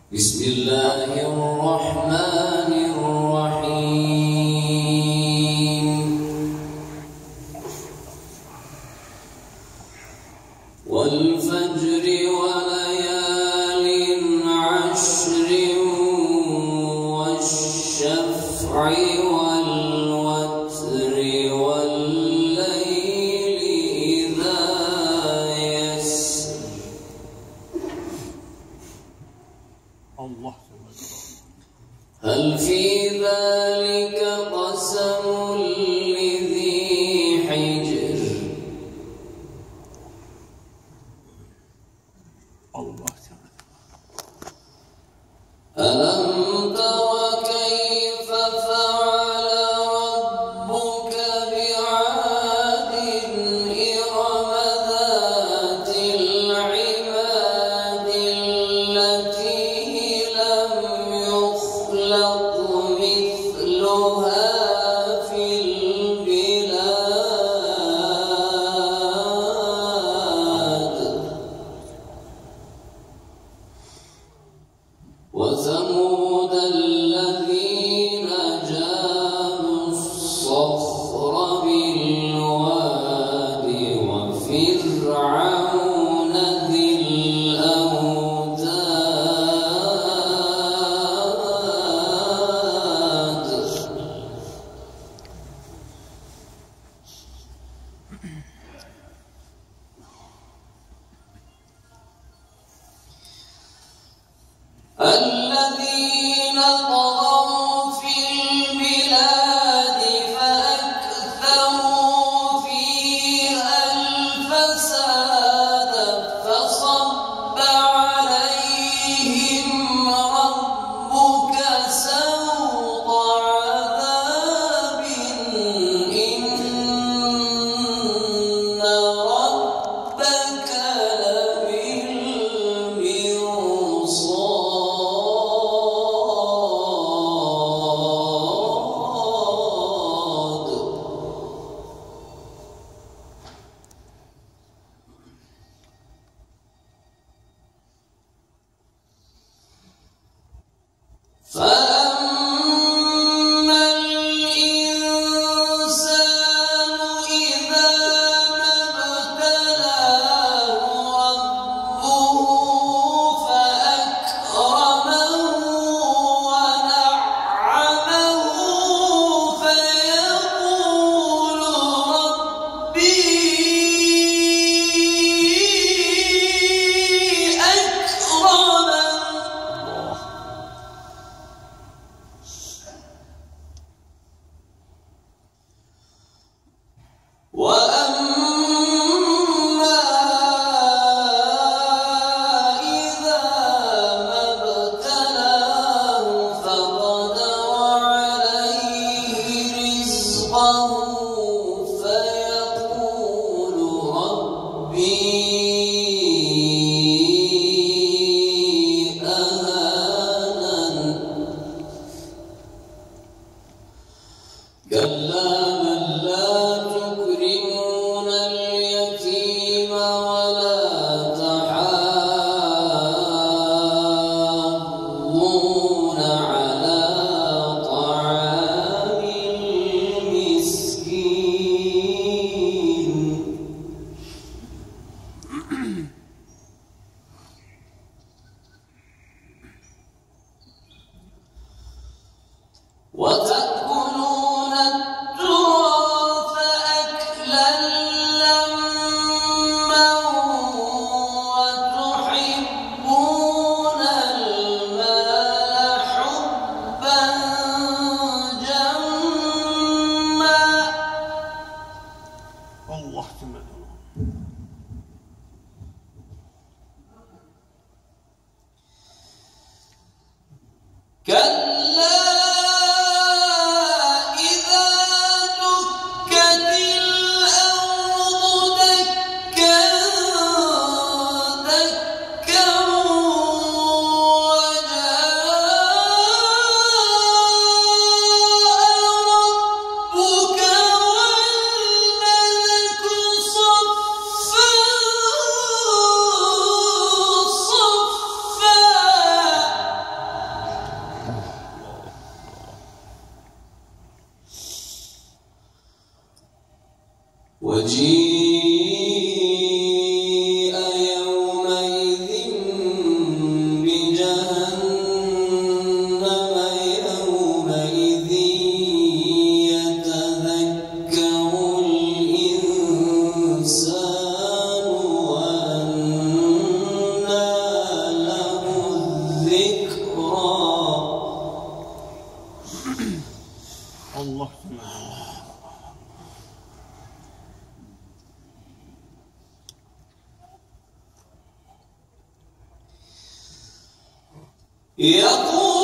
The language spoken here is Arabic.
بسم الله الرحمن الرحيم والفجر وليال عشر والشفع والوتر والليل إذا يسر الله هل في ذلك قسم لذي حجر الله ألم تر كيف فعل ربك بعاد إرم ذات العماد التي لم يخلق مثلها في البلاد وثمود الذين جابوا الصخر بالواد وفرعون ذي الأوتاد الذين طغوا في البلاد فأكثروا فيها الفساد فصب عليهم ربك سوط عذاب إن ربك فأما الإنسان إذا ما ابتلاه ربه فأكرمه ونعمه فيقول ربي أكرمن وأما إذا ما ابتلاه فقدر عليه رزقه فيقول ربي أهانن كلا بل لا تكرمون اليتيم ولا تحاضون على طعام المسكين وتأكلون التراث أكلا لما وتحبون المال حبا جما الله سبحانه كلا يقول